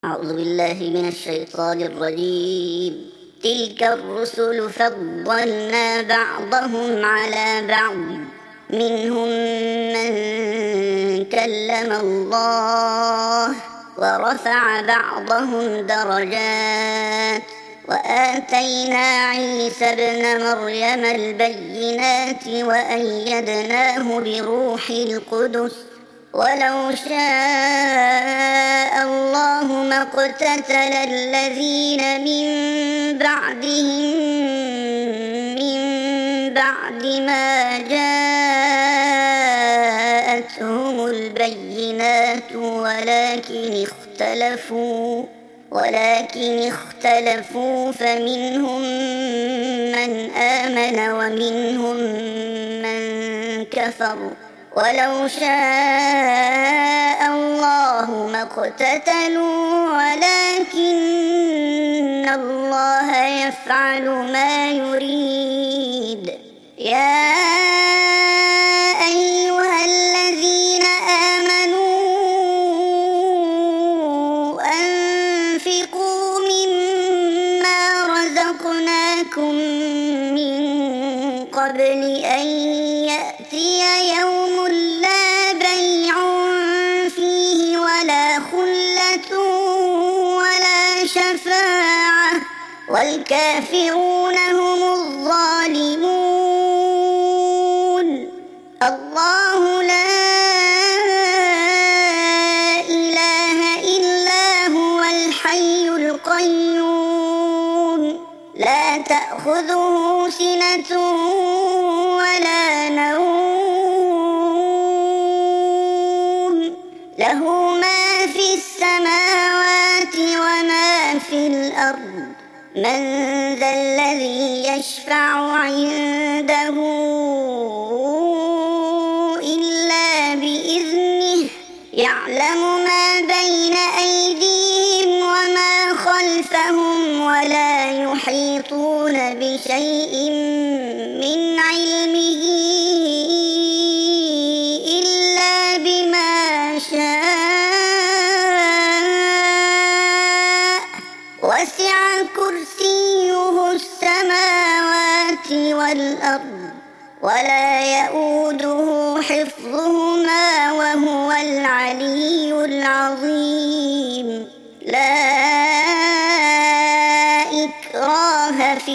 أعوذ بالله من الشيطان الرجيم. تلك الرسل فضلنا بعضهم على بعض، منهم من كلم الله ورفع بعضهم درجات، وآتينا عيسى ابن مريم البينات وأيدناه بروح القدس، ولو شاء الله ما اقتتل الذين من بعد ما جاءتهم البينات ولكن اختلفوا فمنهم من آمن ومنهم من كفر، ولو شاء الله ما اقتتلوا ولكن الله يفعل ما يريد. يا أيها الذين آمنوا أنفقوا مما رزقناكم من قبل أن يأتي يوم لا بيع فيه ولا خلة ولا شفاعة والكافرون هم الظالمون. الله لا إله إلا هو الحي القيوم، لا تأخذه سنة ولا نوم، له ما في السماوات وما في الأرض. من ذا الذي يشفع عنده إلا بإذنه، يعلم ما بين أيديهم وما خلفهم ولا يحيطون بشيء من علمه إلا بما شاء، وسع كرسيه السماوات والأرض ولا يؤوده حفظهما وهو العلي العظيم. لا إكراه في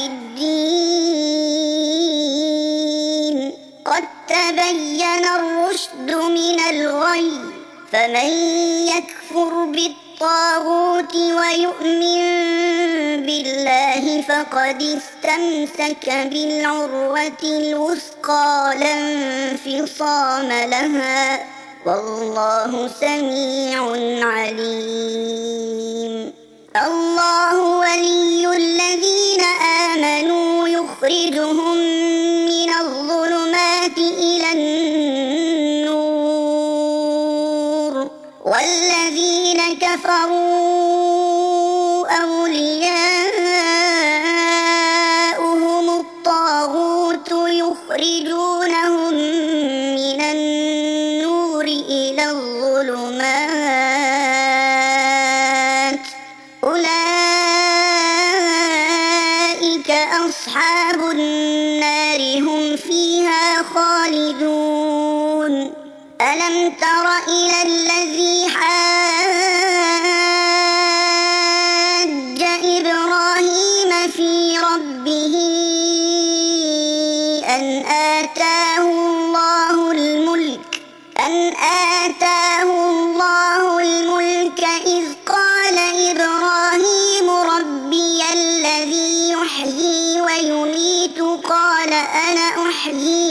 الدين، قد تبين الرشد من الغي، فمن يكفر بالطاغوت ويؤمن بالله فقد استمسك بالعروة الوثقى لا انفصام لها، والله سميع عليم. الله ولي الذين آمنوا يخرجهم من الظلمات إلى النور، والذين كفروا أولياؤهم الطاغوت يخرجونهم من النور إلى الظلمات، أولئك أصحاب النار هم فيها خالدون. ألم تر إلى الذي حاج إبراهيم في ربه أن آتاه الله الملك إذ قال إبراهيم ربي الذي يحيي ويميت قال أنا أحيي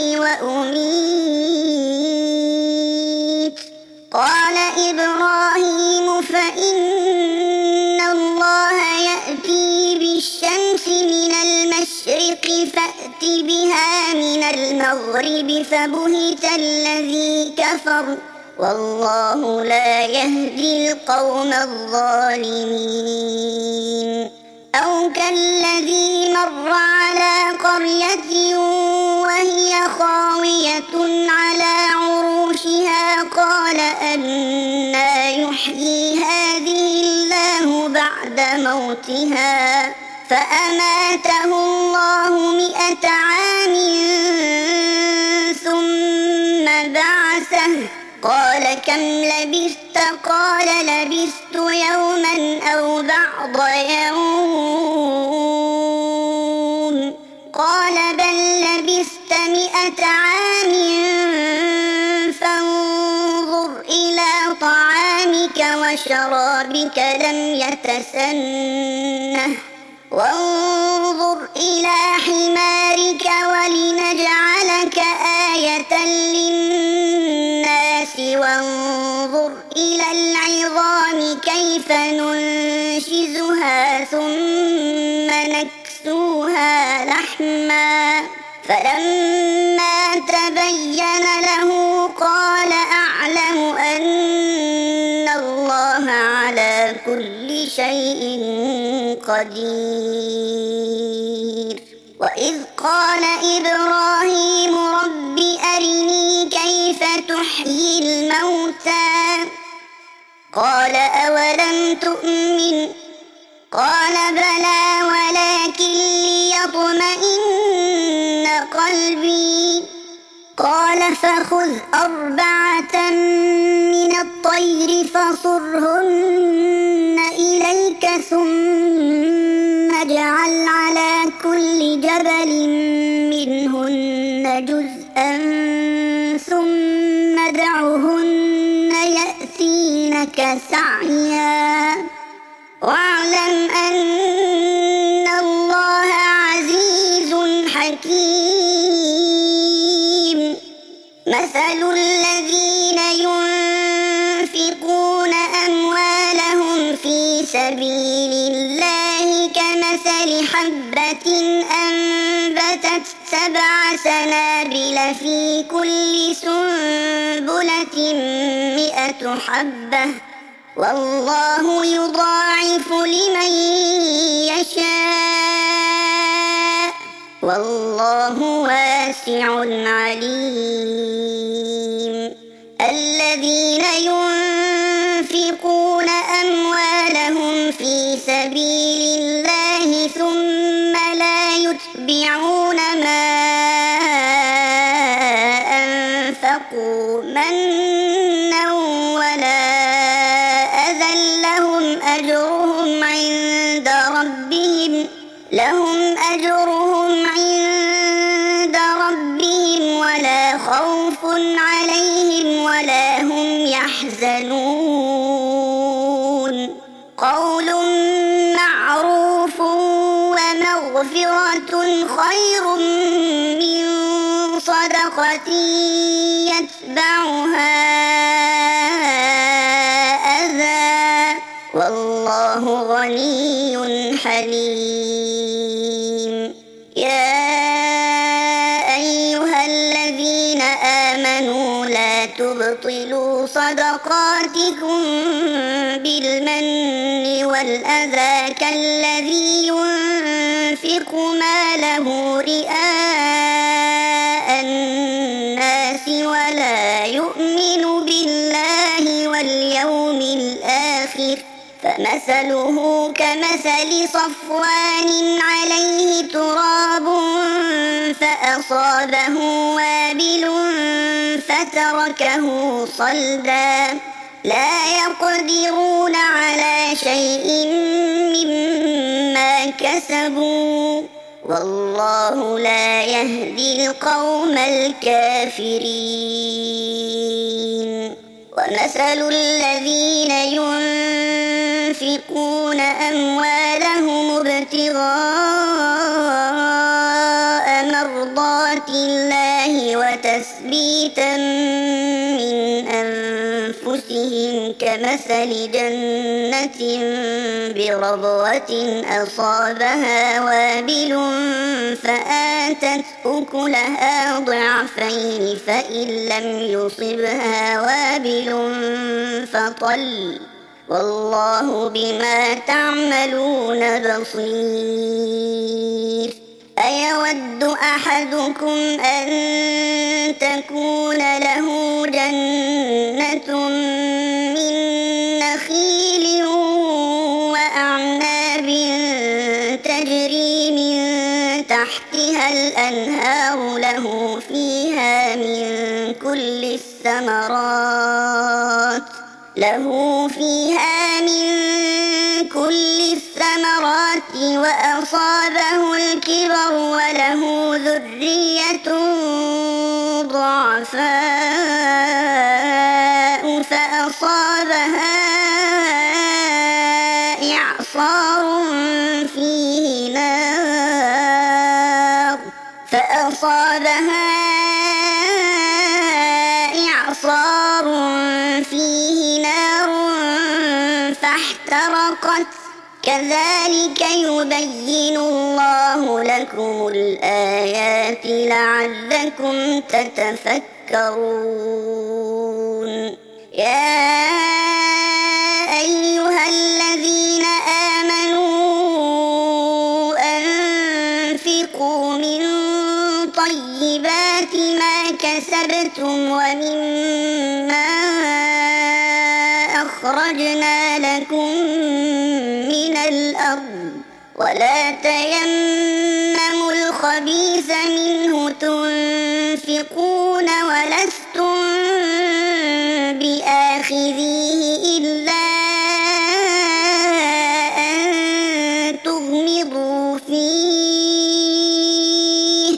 وأميت، قال إبراهيم فإن الله يأتي بالشمس من المشرق فأت بها من المغرب فبهت الذي كفر والله لا يهدي القوم الظالمين. أو كالذي مر على قرية وهي خاوية على عروشها قال أنى يحيي هذه الله بعد موتها فأماته الله 100 عام ثم بعثه قال كم لبثت قال لبثت يوما أو بعض يوم قال بل لبثت 100 عام فانظر إلى طعامك وشرابك لم يتسنه وانظر إلى حمارك ولنجعلك آية للناس وانظر إلى العظام كيف ننشزها ثم نكسوها لحما فلما تبين له قال أعلم أن الله على كل شيء قدير وإذ قال إبراهيم رب أرني كيف تحيي الموتى قال أولم تؤمن قال بلى ولكن ليطمئن قلبي قال فخذ 4 من الطير فصرهن إليك ثم اجعل على كل جبل منهن جزءا ثم ادعهن يأتينك سعيا واعلم أن الله عزيز حكيم مثل الذين ينفقون أموالهم في سبيل الله كمثل حبة أنبتت 7 سنابل في كل سنبلة 100 حبة والله يضاعف لمن يشاء والله واسع عليم الذين ينفقون أموالهم في سبيل الله ثم لا يتبعون ما أنفقوا منا ولا أذى لهم أجرهم عند ربهم ولا خوف عليهم ولا هم يحزنون قول معروف ومغفرة خير من صدقة يتبعها أذى والله غني حليم يا أيها الذين آمنوا لا تبطلوا صدقاتكم بالمن والأذى كالذي ينفق ماله رئاء الناس ولا يؤمن بالله واليوم الآخر فمثله كمثل صفوان عليه تراب فأصابه وابل فتركه صلدا لا يقدرون على شيء مما كسبوا والله لا يهدي القوم الكافرين ومثل الذين ينفقون أموالهم ابتغاء مرضات الله وتثبيتا من أنفسهم كمثل جنة بربوة أصابها وابل فآتت أكلها ضعفين فإن لم يصبها وابل فطل والله بما تعملون بصير أيود أحدكم أن تكون له جنة من نخيل وأعناب الأنهار له فيها من كل الثمرات وأصابه الكبر وله ذرية ضعفاء فأصابها إعصار فيه نار فاحترقت كذلك يبين الله لكم الآيات لعلكم تتفكرون يا أيها الذين آمنوا أنفقوا من طيبات ما كسبتم ومما أخرجنا لكم من الأرض ولا تيمموا الخبيث منه تنفقون ولستم بآخذيه إلا أن تغمضوا فيه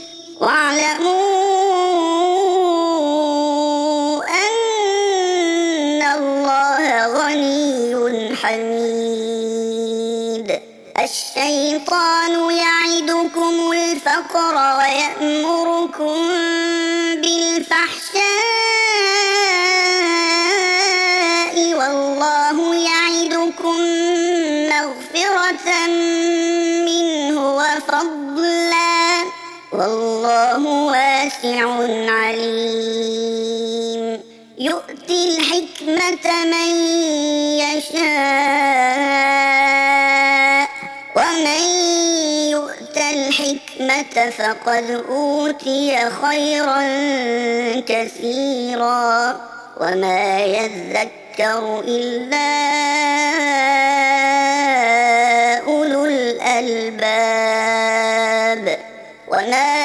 واعلموا أن الله غني حميد الشيطان يعدكم الفقر ويأمركم بالفحشاء والله يعدكم مغفرة منه وفضلا والله واسع عليم يؤتي الحكمة من يشاء ومن يؤت الحكمة فقد أوتي خيرا كثيرا وما يذكر إلا أولو الألباب وما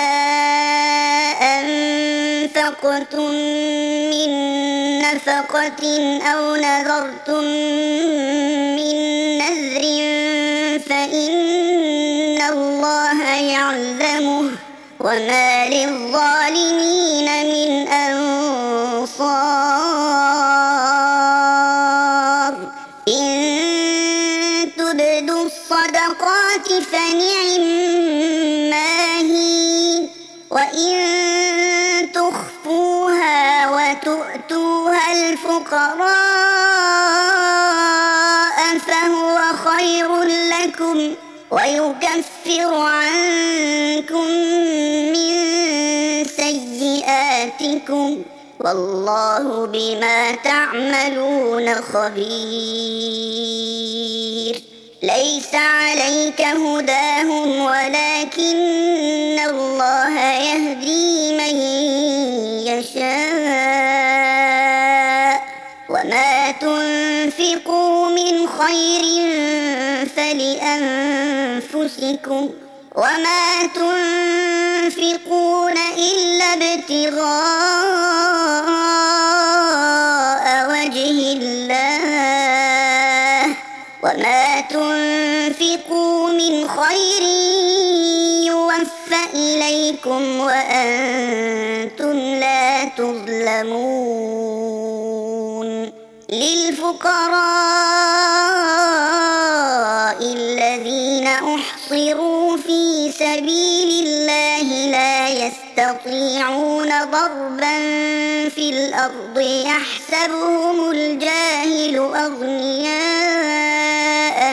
أنفقتم من نفقة أو نذرتم من نذر فإن الله يعلمه وما للظالمين من أنصار إن تبدوا الصدقات فنعما هي وإن تخفوها وتؤتوها الفقراء فهو خير لكم ويكفر عنكم من سيئاتكم والله بما تعملون خبير ليس عليك هداهم ولكن الله يهدي من يشاء وما تنفقوا من خير فلأنفسكم وما تنفقون إلا ابتغاء وجه الله وما تنفقوا من خير يوفى إليكم وأنتم لا تظلمون للفقراء الذين أحصروا في سبيل الله لا يستطيعون ضربا في الأرض يحسبهم الجاهل أغنياء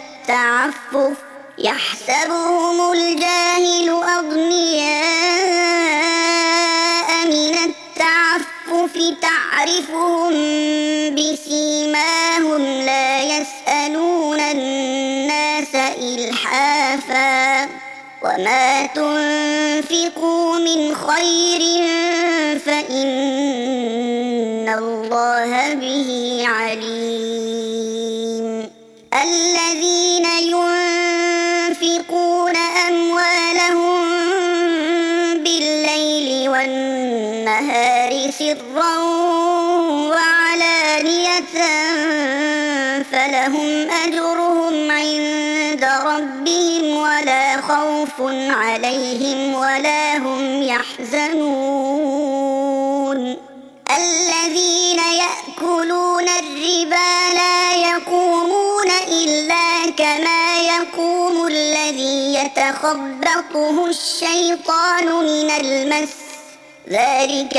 من التعفف تعرفهم بسيماهم لا يسألون الناس إلحافا وما تنفقوا من خير فإن الله به عليم الذين ينفقون أموالهم فلهم أجرهم عند ربهم ولا خوف عليهم ولا هم يحزنون الذين يأكلون الربا لا يقومون إلا كما يقوم الذي يتخبطه الشيطان من المس ذلك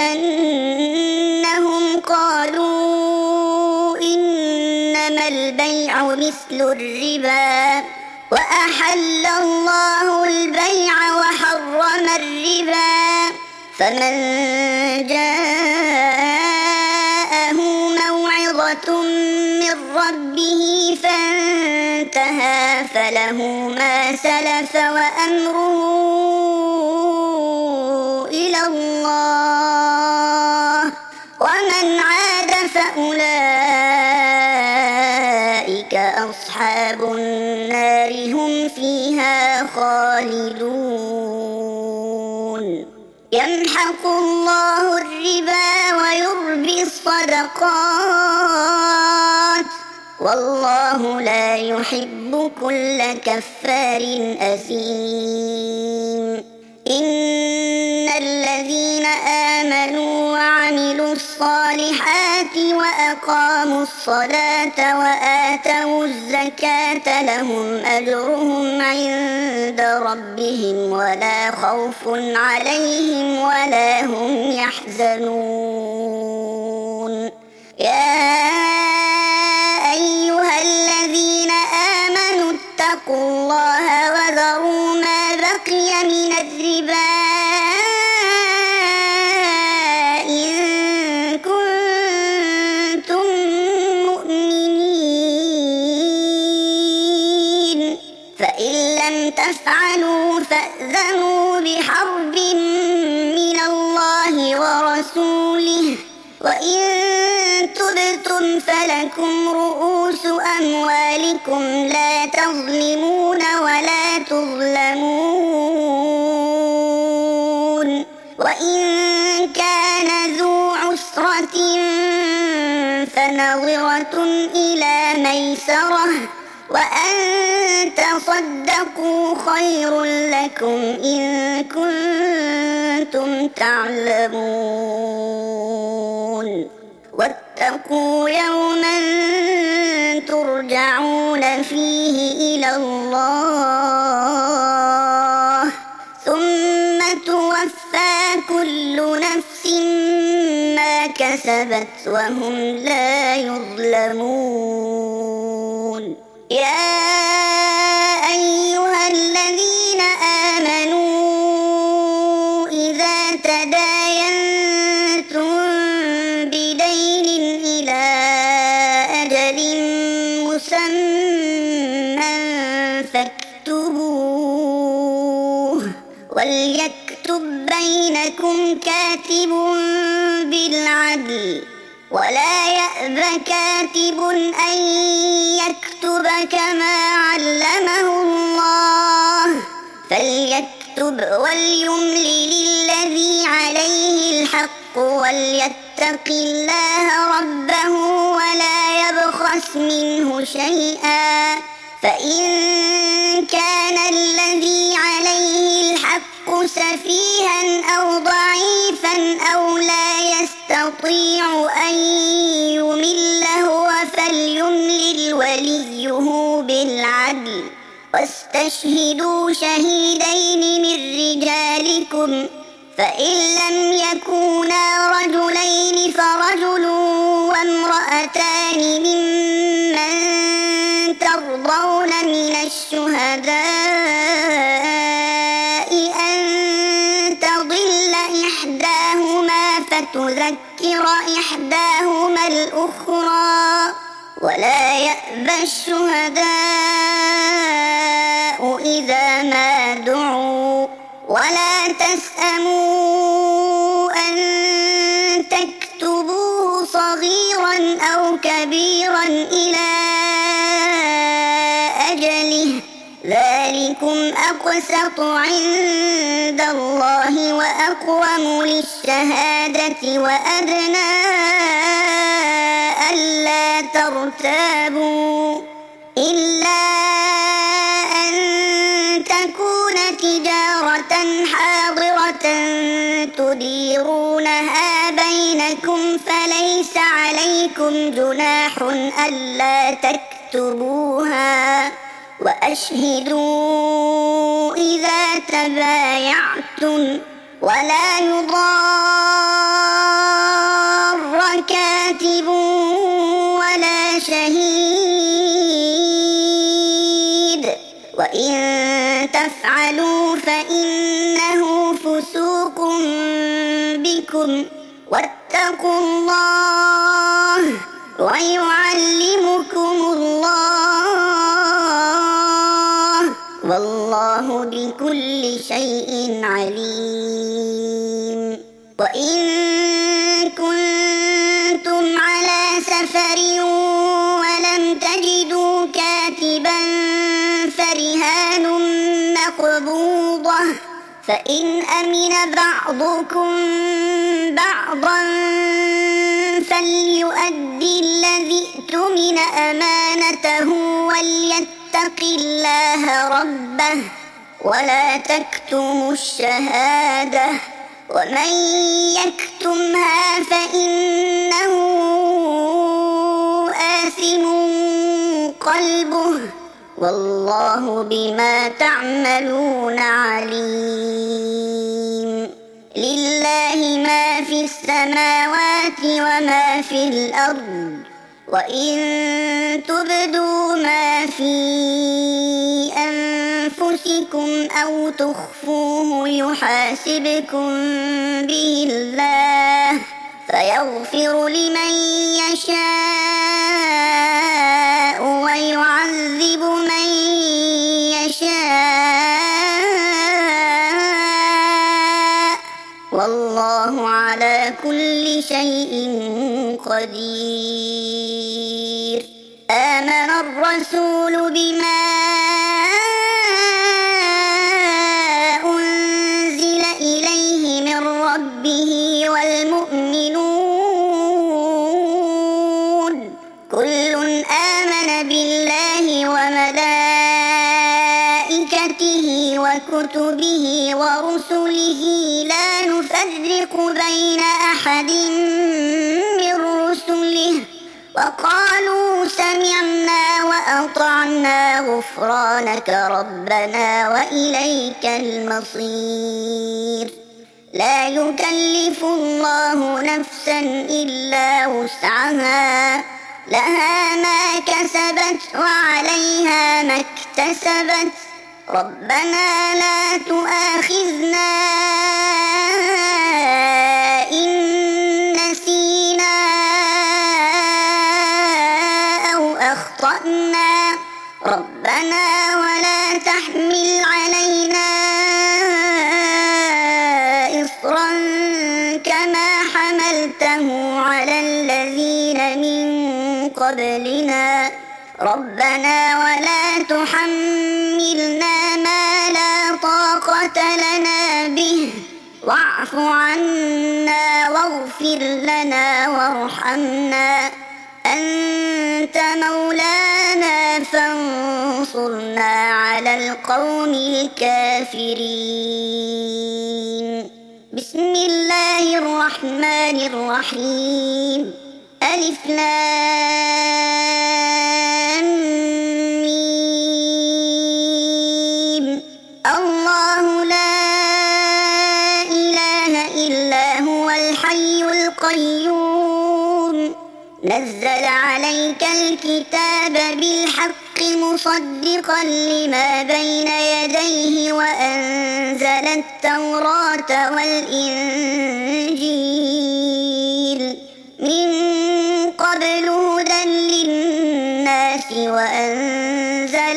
بأنهم قالوا إنما البيع مثل الربا وأحل الله البيع وحرم الربا فمن جاءه موعظة من ربه فانتهى فله ما سلف وأمره إلى الله ومن عاد فأولئك أصحاب النار هم فيها خالدون يمحق الله الربا ويربي الصدقات والله لا يحب كل كفار أثيم إن الذين آمنوا وعملوا الصالحات وأقاموا الصلاة وآتوا الزكاة لهم أجرهم عند ربهم ولا خوف عليهم ولا هم يحزنون يا أيها الذين آمنوا اتقوا الله وذروا ما بقي من الربا إن كنتم مؤمنين فإن لم تفعلوا فأذنوا بحرب من الله ورسوله وإن تبتم فلكم رؤوس أموالكم لا تظلمون ولا تظلمون وإن كان ذو عسرة فنظرة إلى ميسرة وأن تصدقوا خير لكم إن كنتم تعلمون واتقوا يوما ترجعون فيه إلى الله ثم توفى كل نفس ما كسبت وهم لا يظلمون يا أيها الذين آمنوا إذا تداينتم بدين إلى أجل مسمى فاكتبوه وليكتب بينكم كاتب بالعدل ولا يأب كاتب أن يكتب كما علمه الله فليكتب وليملل الذي عليه الحق وليتق الله ربه ولا يبخس منه شيئا فإن كان الذي عليه الحق سفيها أو ضعيفا أو لا يستطيع أن يمل هو فليملل وليه بالعدل واستشهدوا شهيدين من رجالكم فإن لم يكونا رجلين فرجل وامرأتان ممن ترضون من الشهداء أن تضل إحداهما فتذكر إحداهما الأخرى ولا يأبى الشهداء إذا ما دعوا ولا تسأموا أن تكتبوه صغيرا أو كبيرا إلى أجله ذلكم أقسط عند الله وأقوم للشهادة وأدنى ألا ترتابوا إلا أن تكون تجارة حاضرة تديرونها بينكم فليس عليكم جناح ألا تكتبوها وأشهدوا إذا تبايعتم ولا يضار كاتب ولا شهيد وإن تفعلوا فإنه فسوق بكم واتقوا الله ويعلمكم الله والله بكل شيء عليم وإن كنتم على سفر ولم تجدوا كاتبا فرهان مقبوضة فإن أمن بعضكم بعضا فليؤدي الذي اؤتمن أمانته وليتق الله ربه ولا تكتموا الشهادة ومن يكتمها فإنه آثم قلبه والله بما تعملون عليم لله ما في السماوات وما في الأرض وإن تبدوا ما في أنفسكم أو تخفوه يحاسبكم به الله فيغفر لمن يشاء ويعذب من يشاء والله على كل شيء قدير آمن الرسول بما أنزل إليه من ربه والمؤمنون كل آمن بالله وملائكته وكتبه ورسله لا نفرق بين أحد من رسله وقالوا سمعنا وأطعنا غفرانك ربنا وإليك المصير لا يكلف الله نفسا إلا وسعها لها ما كسبت وعليها ما اكتسبت ربنا لا تؤاخذنا إن نسينا أو أخطأنا ربنا ولا تحمل علينا إصرا كما حملته على الذين من قبلنا ربنا ولا تحملنا ما لا طاقة لنا به واعف عنا واغفر لنا وارحمنا أنت مولانا فانصرنا على القوم الكافرين بسم الله الرحمن الرحيم ألف لام ميم الله لا إله إلا هو الحي القيوم نزل عليك الكتاب بالحق مصدقا لما بين يديه وأنزل التوراة والإنجيل من قبل هدى للناس وأنزل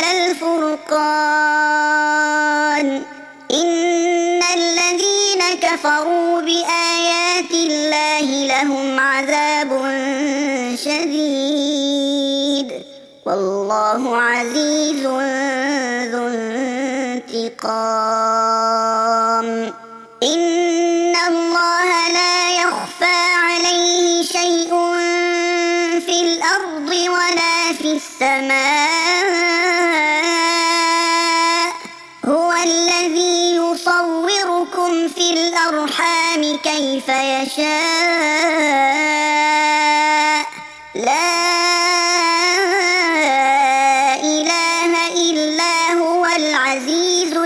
الفرقان إن الذين كفروا بآيات الله لهم عذاب شديد والله عزيز ذو انتقام إن الله لا يخفى عليه شيء في يشاء هو الذي يصوركم في الأرحام كيف يشاء لا إله إلا هو العزيز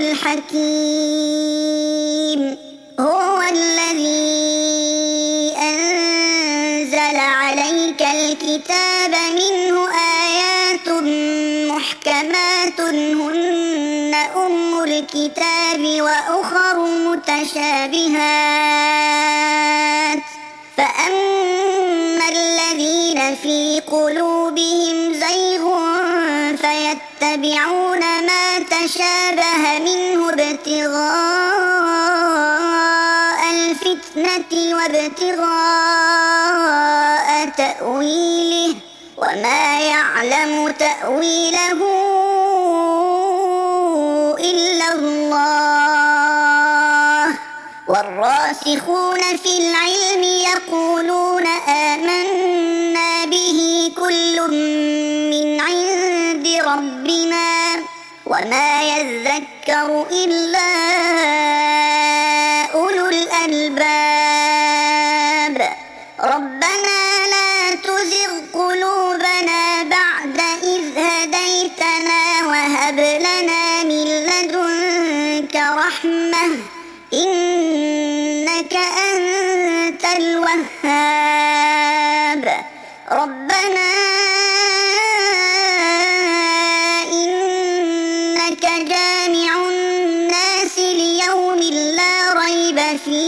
الحكيم هو الذي أنزل عليك الكتاب منه آيات محكمات هن أم الكتاب وأخر متشابهات فأما الذين في قلوبهم زيغ فيتبعون ما تشابه منه ابتغاء الفتنة وابتغاء تأويله وما يعلم تأويله إلا الله والراسخون في العلم يقولون آمنا به كل من عند ربنا وما يذكر إلا أولو الألباب ربنا لا تزغ قلوبنا بعد إذ هديتنا وهب لنا من لدنك رحمة إنك أنت الوهاب ربنا إنك جامع الناس ليوم لا ريب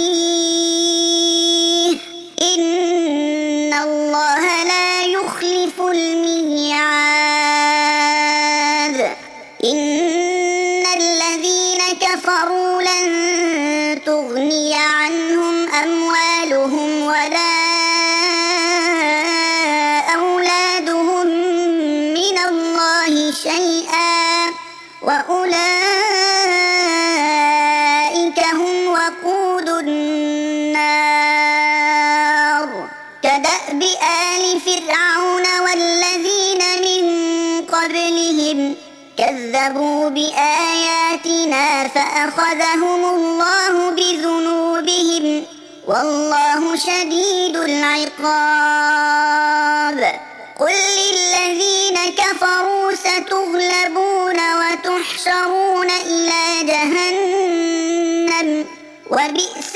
فيه إن الله لا يخلف الميعاد إن الذين كفروا لن تغني عنهم أموالهم ولا أولادهم من الله شيئا وأولئك هم وقود النار كدأب آل فرعون والذين من قبلهم كذبوا بآياتنا فأخذهم الله بذنوبهم والله شديد العقاب قل للذين كفروا ستغلبون وتحشرون إلى جهنم وبئس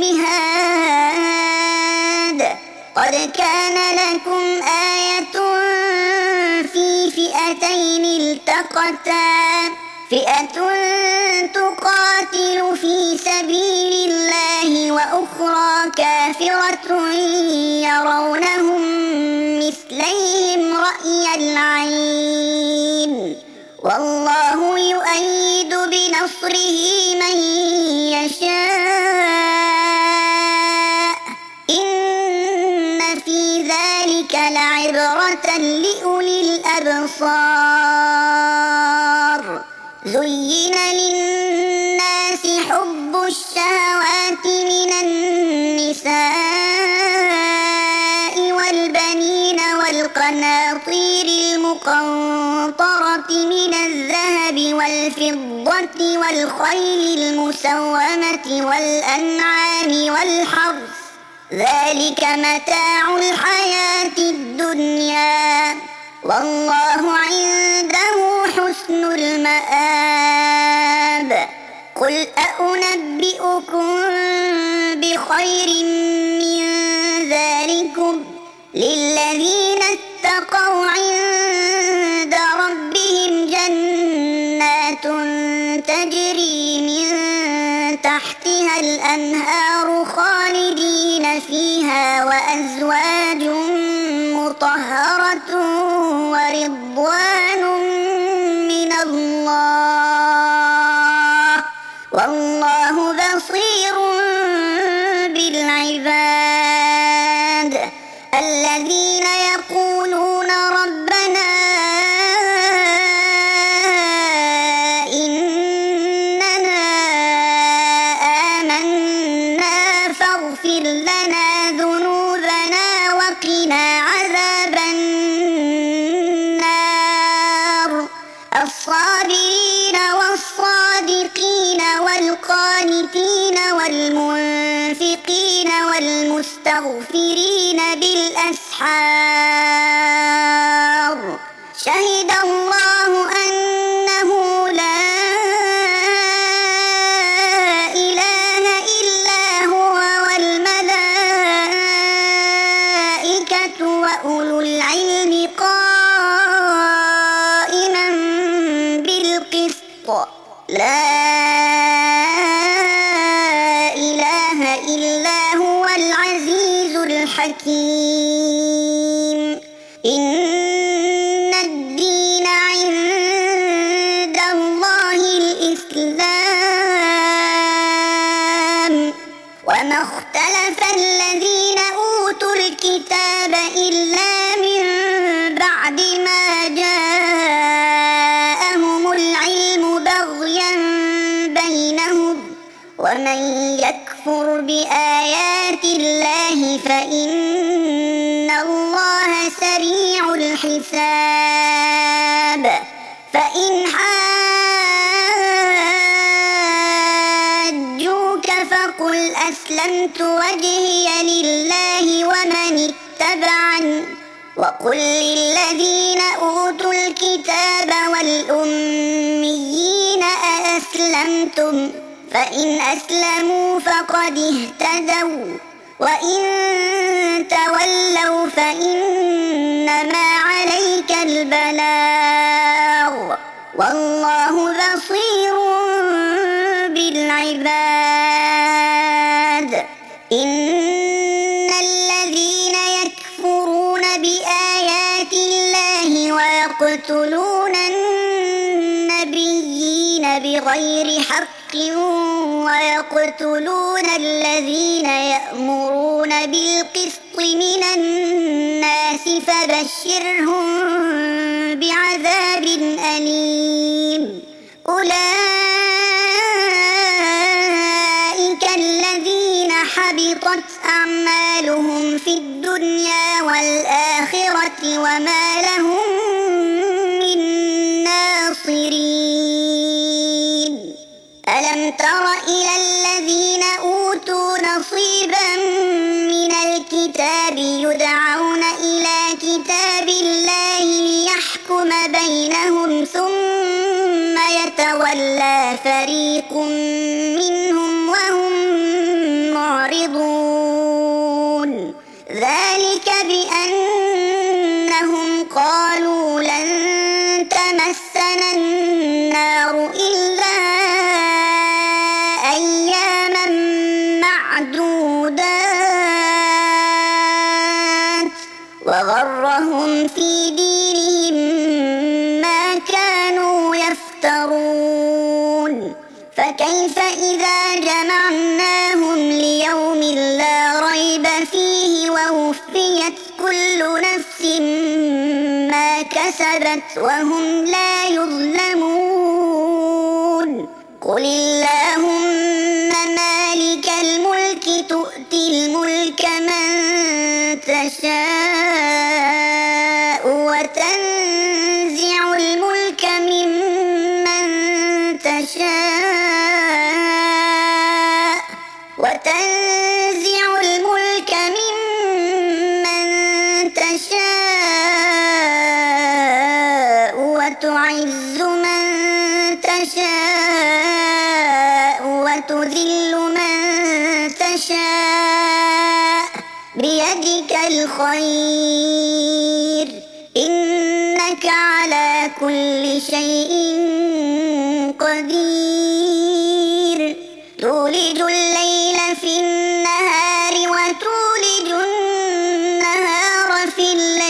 المهاد قد كان لكم آية في فئتين التقتا فئة تقاتل في سبيل الله وأخرى كافرة يرونهم مثليهم رأي العين والله يؤيد بنصره من يشاء إن في ذلك لعبرة لأولي الأبصار زين للناس حب الشهوات من النساء والبنين والقناطير المقنطرة من الذهب والفضة والخيل المسومة والأنعام والحرث ذلك متاع الحياة الدنيا والله عنده حسن المآب قل أنبئكم بخير من ذلكم للذين اتقوا عند ربهم جنات تجري من تحتها الأنهار خالدين فيها وأزواج مطهرة ورضوان من الله والله بصير بالعباد الذين يقولون ربنا إننا آمنا فاغفر لنا ذنوبنا وقنا عذاب النار الصابرين والصادقين والقانتين والمنفقين والمستغفرين بالأسحار شهد الله أنه لا إله إلا هو والملائكة وأولو العلم قائما بالقسط لا إله إلا هو العزيز الحكيم إن الدين عند الله الإسلام وما اختلف الذين أوتوا الكتاب إلا من بعد ما جاءهم العلم بغيا بينهم ومن يكفر بآيات الله فإن الله سريع الحساب فإن حاجوك فقل أسلمت وجهي لله ومن اتبعني وقل للذين أوتوا الكتاب والأميين أأسلمتم فإن أسلموا فقد اهتدوا وإن تولوا فإنما عليك البلاغ والله بصير بالعباد إن الذين يكفرون بآيات الله ويقتلون النبيين بغير حق ويقتلون الذين يأمرون بالقسط من الناس فبشرهم بعذاب أليم أولئك الذين حبطت أعمالهم في الدنيا والآخرة وما لهم من ناصرين ألم تر إلى الذين أوتوا نصيبا من الكتاب يدعون إلى كتاب الله ليحكم بينهم ثم يتولى فريق منهم وهم معرضون ذلك بأنهم قالوا لن تمسنا النار إلا أياما معدودات وغرهم في دينهم ما كانوا يفترون فكيف إذا جمعناهم ليوم لا ريب فيه ووفيت كل نفس ما كسبت وهم لا يظلمون قل اللهم مالك الملك تؤتي الملك من تشاء وتنزع الملك ممن تشاء وتنزع الملك ممن تشاء وتعز من تشاء وتذل من تشاء بيدك الخير إنك على كل شيء قدير تولج الليل في النهار وتولج النهار في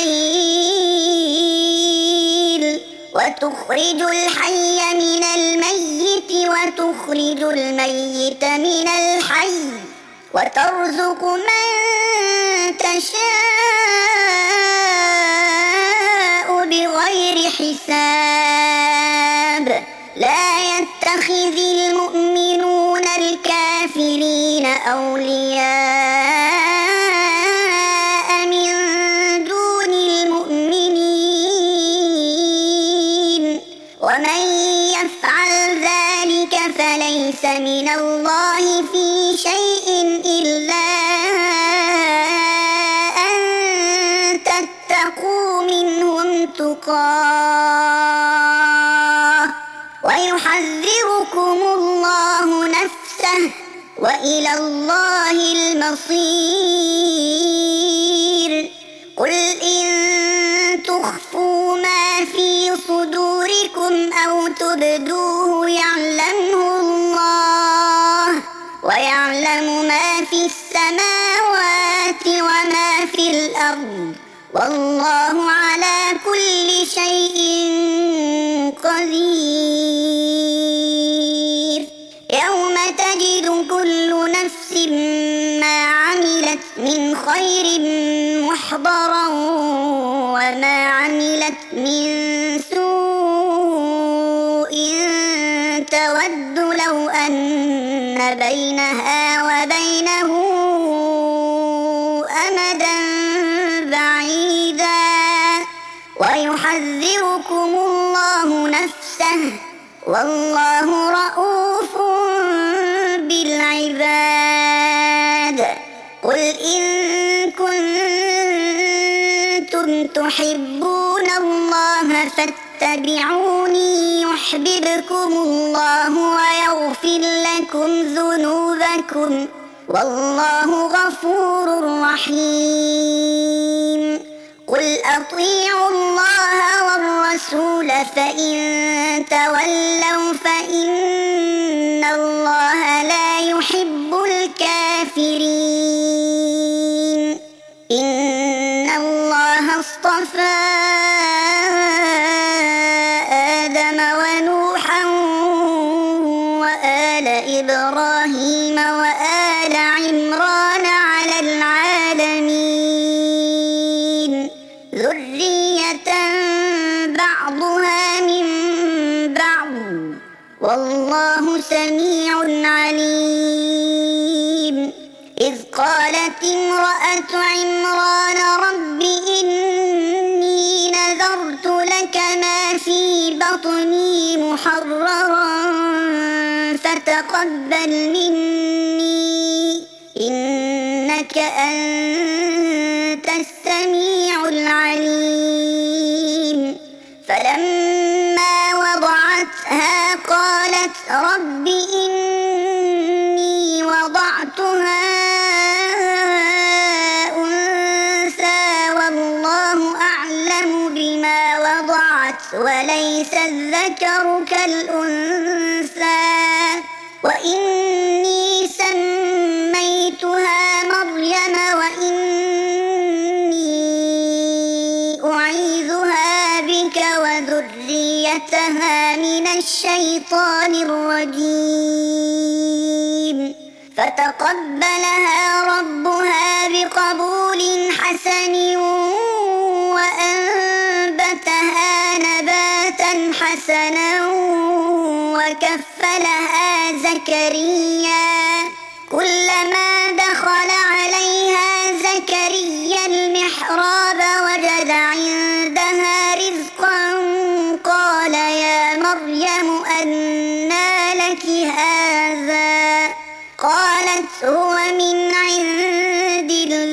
الليل وتخرج الحي من الميت وتخرج الميت من الحي وترزق من تشاء بغير حساب لا يتخذ المؤمنون الكافرين أولياء من دون المؤمنين ومن يفعل ذلك فليس من الله في شيء إلا أن تتقوا منهم تقاه ويحذركم الله نفسه وإلى الله المصير. قل إن تخفوا ما في صدوركم أو تبدوه يعلمه الله ويعلم ما في السماوات وما في الأرض والله على كل شيء قدير. يوم تجد كل نفس ما عملت من خير محضرا وما عملت من سوء تود لو أن بينها وبينه أمدا بعيدا ويحذركم الله نفسه والله رؤوف بالعباد. قل إن كنتم تحبون الله فاتبعوني يحببكم الله ويغفر لكم ذنوبكم والله غفور رحيم. قل أطيعوا الله والرسول فإن تولوا فإن الله لا يحب الكافرين. إن الله اصطفى آدم ونوحا وآل إبراهيم وآل عمران على العالمين ذرية بعضها من بعض والله سميع عليم. إذ قالت امرأة عمران رب إني نذرت لك ما في بطني محررا فتقبل مني إنك أنت السميع العليم. فلما وضعتها قالت رب إني وضعتها أنثى والله أعلم بما وضعت وليس الذكر كالأنثى وإني سميتها مريم وإني أعيذها بك وذريتها من الشيطان الرجيم. فتقبلها ربها بقبول حسن وأنبتها نباتا حسنا وكفلها زكريا كلما دخل عليها زكريا المحراب وجد عندها رزقا قال يا مريم أنى لك هذا قالت هو من عند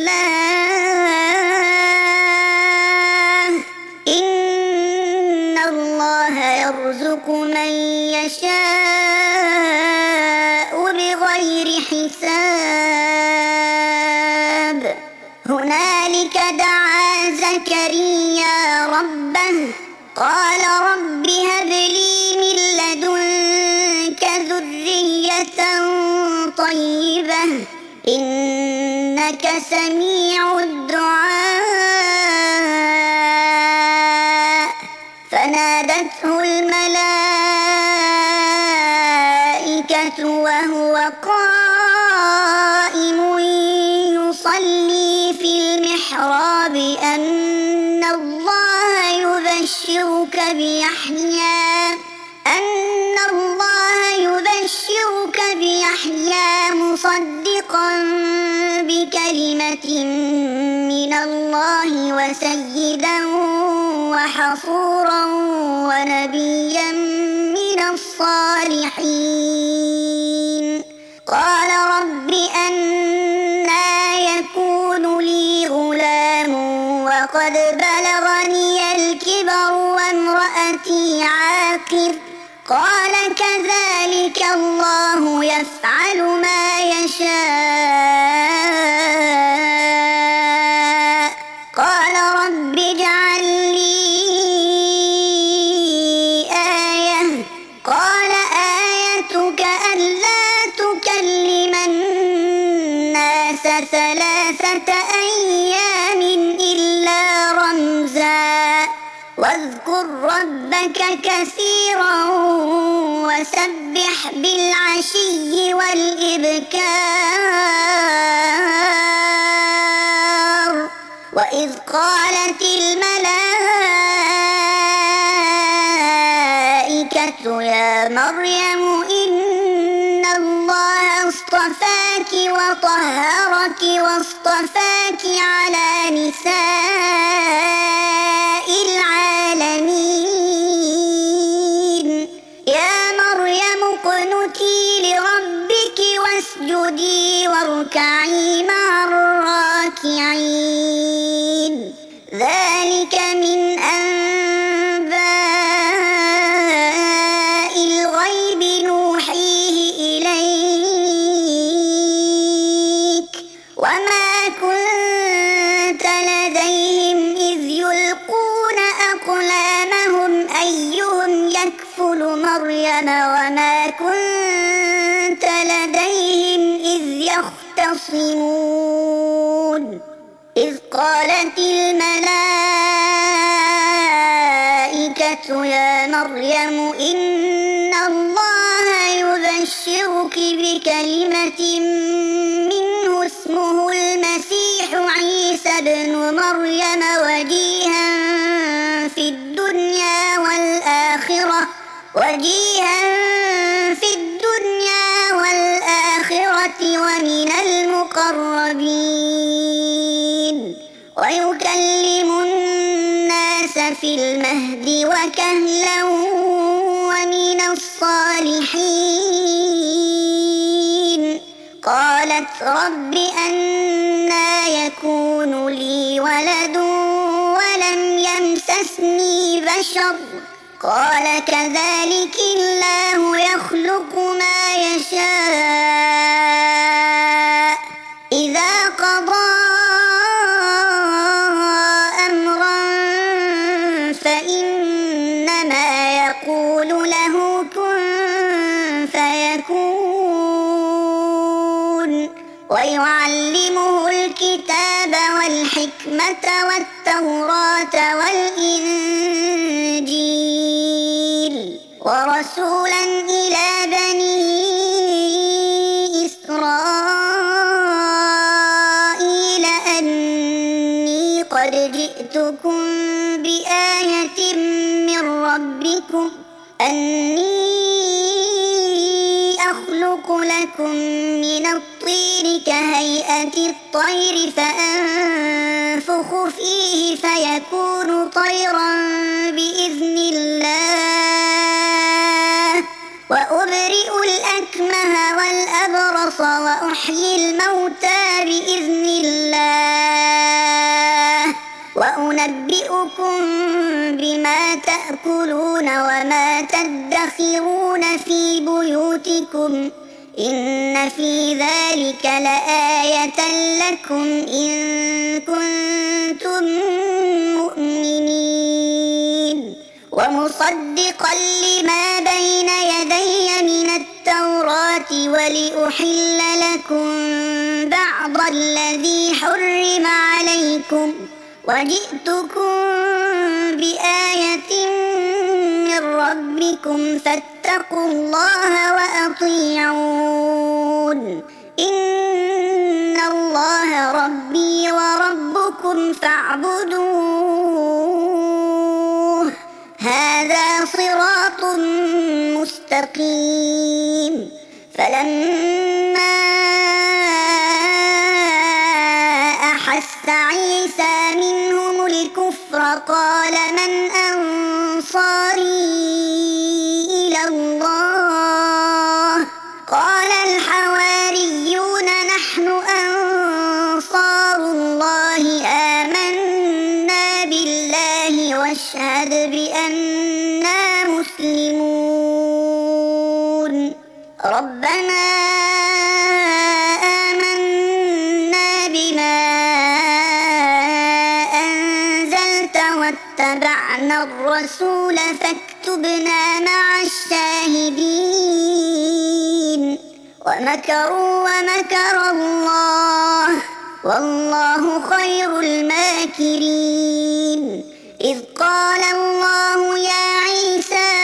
الله إن الله يرزق من يشاء بغير حساب. هنالك دعا زكريا ربه قال رب هب لي من لدنك ذرية طيبة إنك سميع الدعاء. فنادته الملائكة وهو قائم يصلي في المحراب أن الله يبشرك بيحيى مصدقا بكلمة من الله وسيدا وحصورا ونبيا الصالحين قال رب أنى يكون لي غلام وقد بلغني الكبر وامرأتي عاقر قال كذلك الله يفعل ما يشاء قال رب اجعل لي آية قال آيتك ألا تكلم الناس 3 أيام إلا رمزا واذكر ربك كثيرا وسبح بالعشي والإبكار وإذ قالت الملائكة يا مريم إن الله اصطفاك وطهرك واصطفاك على نساء العالمين يا مريم اقنتي لربك واسجدي واركعي مع الراكعين ذلك من أنباء الغيب نوحيه إليك وما كنت لديهم إذ يلقون أقلامهم أيهم يكفل مريم وما كنت لديهم إذ يختصمون إذ قالت الملائكة يا مريم إن الله يبشرك بكلمة منه اسمه المسيح عيسى ابن مريم وجيها في الدنيا والآخرة ومن المقربين ويكلم الناس في المهد وكهلا ومن الصالحين قالت رب أنى يكون لي ولد ولم يمسسني بشر قال كذلك الله يخلق ما يشاء إذا قضى أمرا فإنما يقول له كن فيكون ويعلمه الكتاب والحكمة والتوراة والإنجيل ورسولا إلى بني إسرائيل أني قد جئتكم بآية من ربكم أني أخلق لكم من الطين كهيئة الطير فأنفخ فيه فيكون طيرا بإذن الله وأبرئ الأكمه والأبرص وأحيي الموتى بإذن الله وأنبئكم بما تأكلون وما تدخرون في بيوتكم إن في ذلك لآية لكم إن كنتم مؤمنين ومصدقا لما بين يدي من التوراة ولأحل لكم بعض الذي حرم عليكم وجئتكم بآية من ربكم فاتقوا الله وأطيعون إن الله ربي وربكم فاعبدوه هذا صراط مستقيم فلما أحس عيسى منهم الكفر قال من أنصاري إلى الله ربنا آمنا بما أنزلت واتبعنا الرسول فاكتبنا مع الشاهدين ومكروا ومكر الله والله خير الماكرين إذ قال الله يا عيسى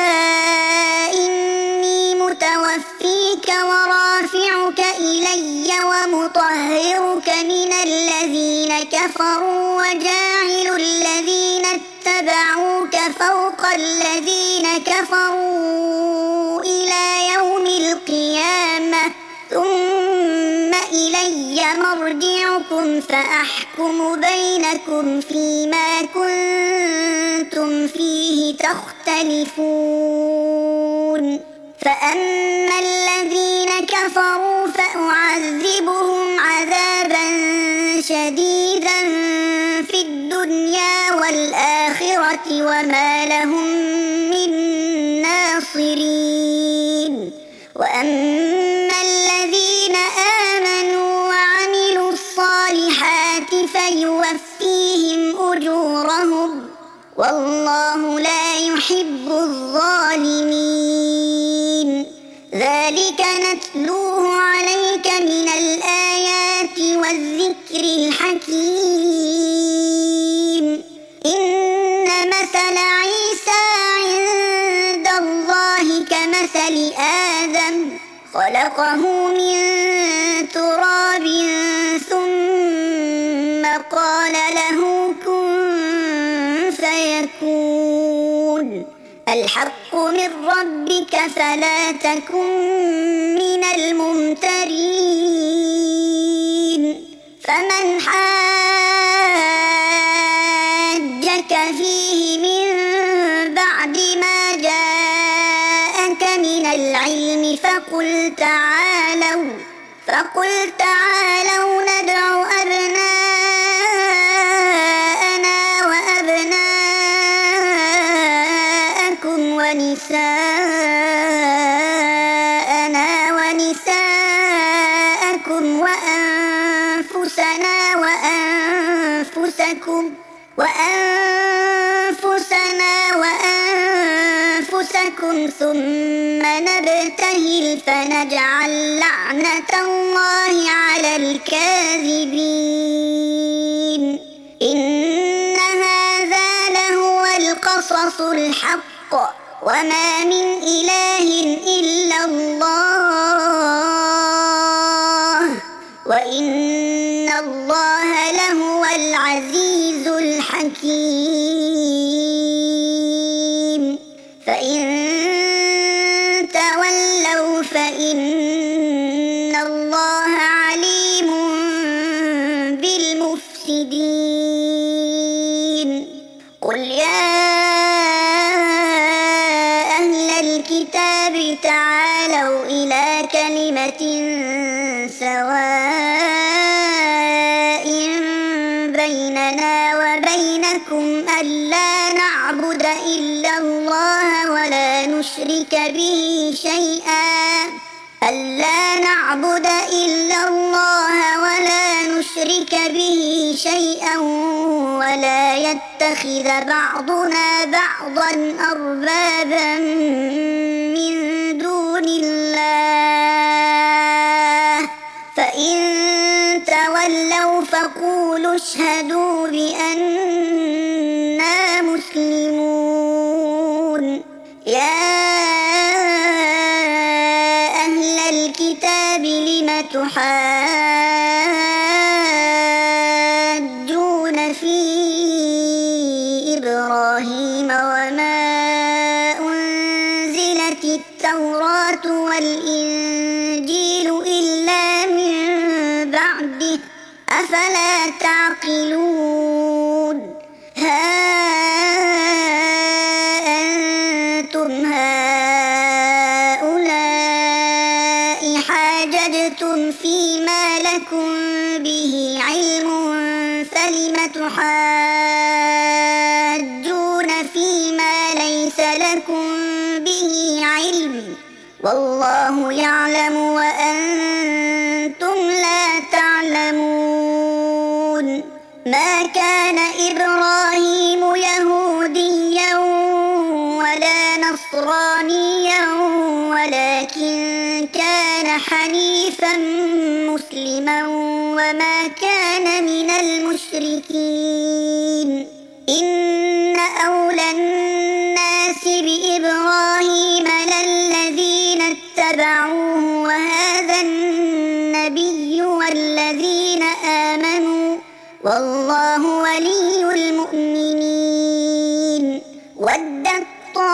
إني متوفيك ورافعك إلي ومطهرك من الذين كفروا وجاعل الذين اتبعوك فوق الذين كفروا إلى يوم القيامة ثم إلي مرجعكم فأحكم بينكم فيما كنتم فيه تختلفون فأما الذين كفروا فأعذبهم عذابا شديدا في الدنيا والآخرة وما لهم من ناصرين وأما الذين آمنوا وعملوا الصالحات فيوفيهم أجورهم والله لا يحب الظالمين ذلك نتلوه عليك من الآيات والذكر الحكيم إن مثل عيسى عند الله كمثل آدم خلقه من تراب ثم قال له كن فيكون الحق من ربك فلا تكن من الممترين فمن حاجك فيه من بعد ما جاءك من العلم فقل تعالوا ندع أبناءنا وأبناءكم ونساءنا ونساءكم وأنفسنا وأنفسكم ثم نبتهل فنجعل لعنة الله على الكاذبين إن هذا لهو القصص الحق وما من إله إلا الله وإن الله لهو العزيز الحكيم فإن تولوا فإن الله عليم بالمفسدين قل يا أهل الكتاب تعالوا إلى كلمة سواء بيننا وبينكم ألا نعبد إلا الله ولا نشرك به شيئا ولا يتخذ بعضنا بعضا أربابا من دون الله فإن تولوا فقولوا اشهدوا بأننا مسلمون يا أهل الكتاب لم تحاجون في إبراهيم وما أنزلت التوراة والإنجيل إلا من بعده أفلا تعقلون ها أنتم هؤلاء حاججتم فيما لكم به علم فلم تحاجون فيما ليس لكم به علم والله يعلم وأنتم لا تعلمون. ما كان إبراهيم يهوديا ولا نصرانيا ولكن كان حنيفا مسلما وما كان من المشركين. إن أولى الناس بإبراهيم للذين اتبعوه وهذا النبي والذين آمنوا والله ولي المؤمنين. ودت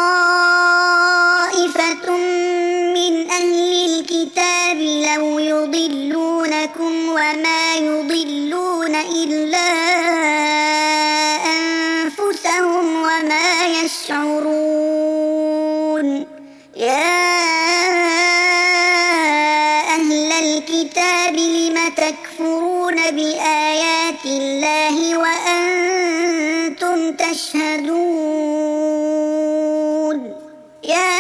طائفة من أهل الكتاب لو يضلونكم وما يضلون إلا أنفسهم وما يشعرون. يا أهل الكتاب لم تكفرون بآيات الله وأنتم تشهدون. يا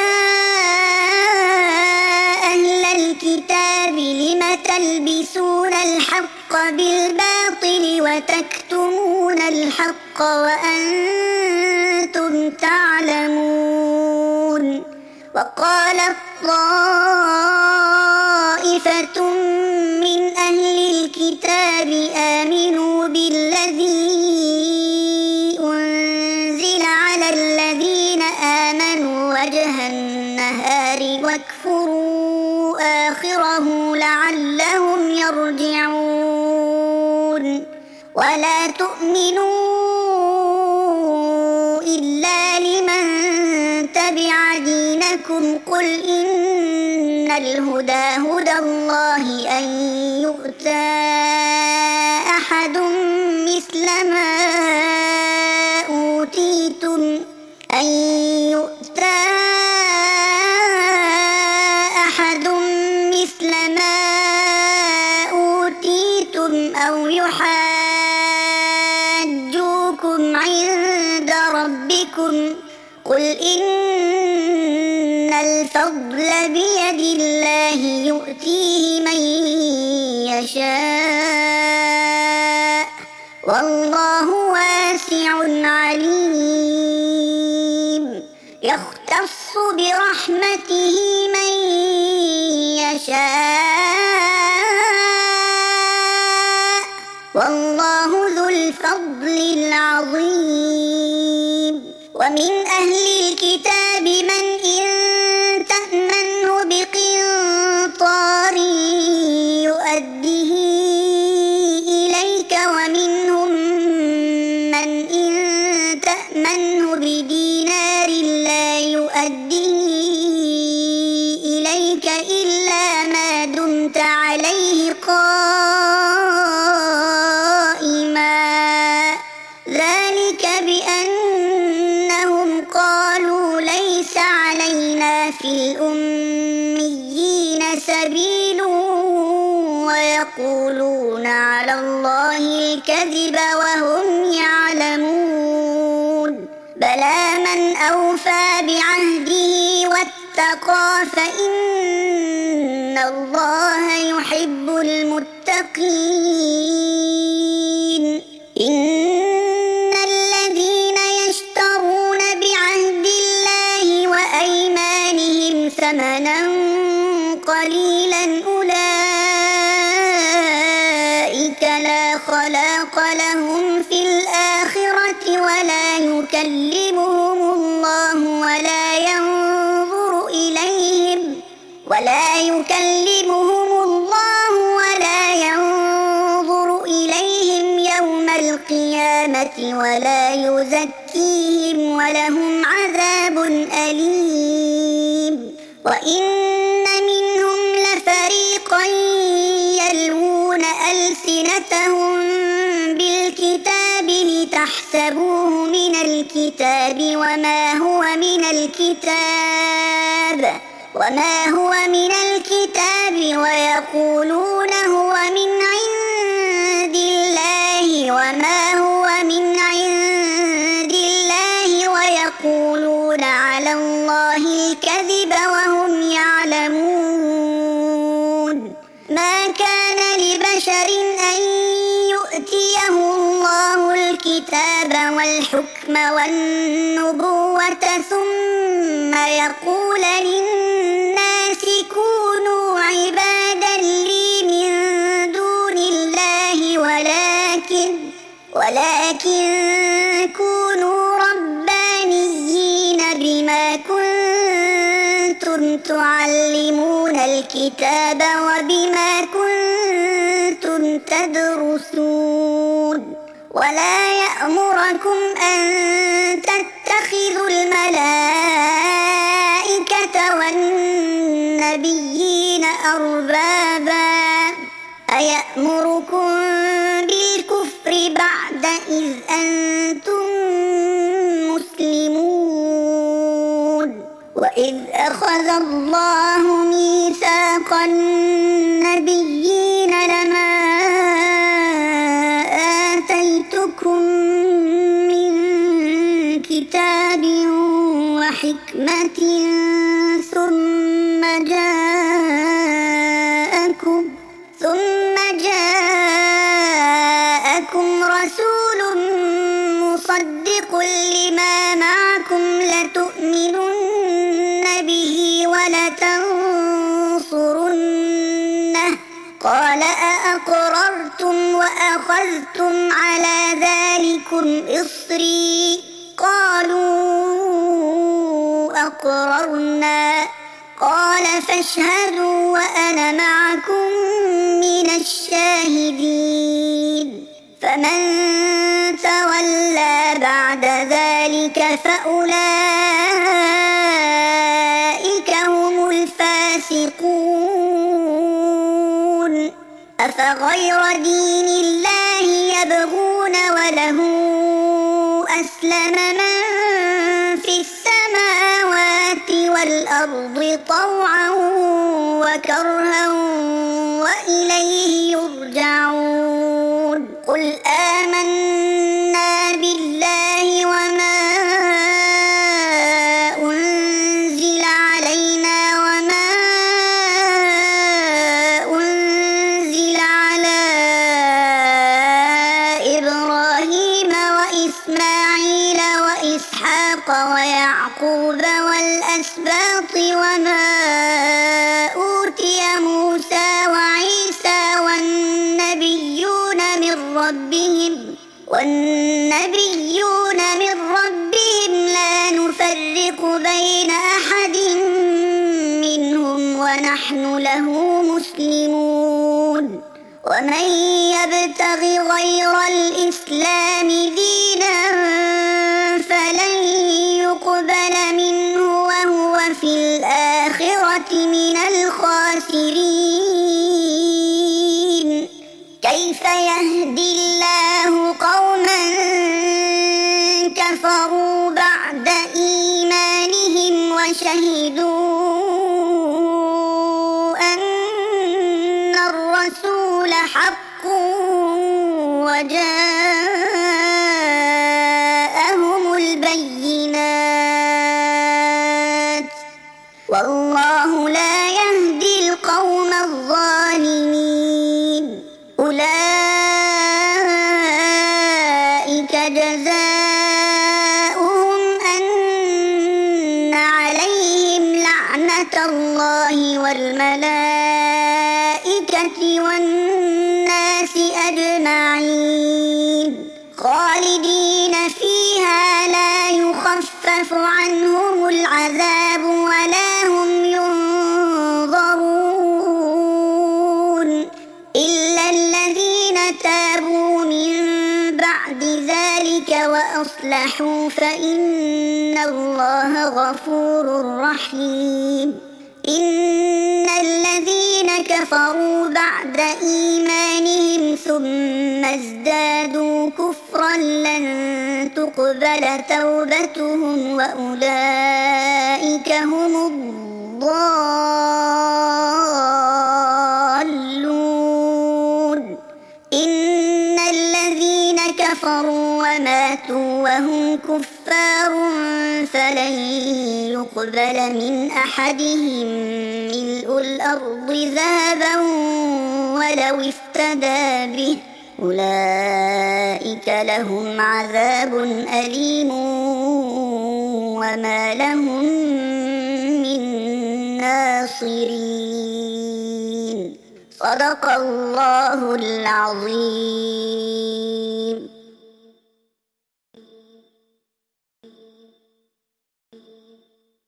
أهل الكتاب لم تلبسون الحق بالباطل وتكتمون الحق وأنتم تعلمون. وقالت طائفة من أهل الكتاب آمنوا بالذي أنزل على الذين آمنوا وجه النهار واكفروا آخره لعلهم يرجعون. ولا تؤمنوا إلا لمن تبع دينكم. قل إن الهدى هدى الله أن يؤتى أحد مثل ما أوتيتم أو يحاجوكم عند ربكم. قل إن الفضل بيد الله يؤتيه من يشاء والله واسع عليم. يختص برحمته من يشاء والله ذو الفضل العظيم. ومن أهل الكتاب من إن تأمنه بقنطار يؤديه إليك ومنهم من إن تأمنه بدينار لا يؤديه إليك إلا ما دمت عليه قائما. ذلك بأنهم قالوا ليس علينا في الأميين سبيل ويقولون على الله الكذب وهم يعلمون. بلى من أوفى بعهده واتقى فإن الله يحب المتقين. إن الذين يشترون بعهد الله وأيمانهم ثمنا قليلا أولئك لا خلاق لهم في الآخرة ولا يكلمهم الله ولا ينظر إليهم يوم القيامة ولا يزكيهم ولهم عذاب أليم. وإن منهم لفريقا يلوون ألسنتهم بالكتاب لتحسبوه من الكتاب وما هو من الكتاب ويقولون هو من عند الله وما هو من عند الله ويقولون على الله الكذب وهم يعلمون. يؤتيه الله الكتاب والحكم والنبوة ثم يقول للناس كونوا عبادا لي من دون الله ولكن كونوا ربانيين بما كنتم تعلمون الكتاب وبما كنتم تدرسون ولا يأمركم أن تتخذوا الملائكة والنبيين أربابا أيأمركم بالكفر بعد إذ أنتم مسلمون وإذ أخذ الله ميثاق النبيين لما آتيتكم من كتاب وحكمة ثم جاءكم رسول مصدق لما معكم لتؤمنن به ولتنصرنه قال أأقررتم وأخذتم على ذلكم إصري قالوا أقررنا قال فاشهدوا وأنا معكم من الشاهدين فمن تولى بعد ذلك فأولئك هم الفاسقون أفغير دين الله يبغون وله أسلم من في السماوات والأرض طوعا وكرها وإليه يرجعون قل آمنا بالله وما أنزل علينا وما أنزل على إبراهيم وإسماعيل وإسحاق ويعقوب والأسباط وما أوتي موسى وعيسى والنبيون من ربهم لا نفرق بين أحد منهم ونحن له مسلمون ومن يبتغ غير الإسلام دينا فلن يقبل منه وهو في الآخرة من الخاسرين كيف يهدي الله قوما كفروا بعد إيمانهم وشهدوا أن الرسول حق وجاءهم البينات والله لا يهدي القوم الظالمين أولئك جزاؤهم أن عليهم لعنة الله والملائكة والناس أجمعين خالدين فيها لا يخفف عنهم العذاب ولا هم ينظرون إلا الذين تابوا من بعد ذلك وأصلحوا فإن الله غفور رحيم إن الذين كفروا بعد إيمانهم ثم ازدادوا كفرا لن تقبل توبتهم وأولئك هم الضالون إن الذين كفروا وماتوا وهم كفار فلن يقبل من أحدهم ملء الأرض ذهبا ولو افتدى به أولئك لهم عذاب أليم وما لهم من ناصرين. صدق الله العظيم.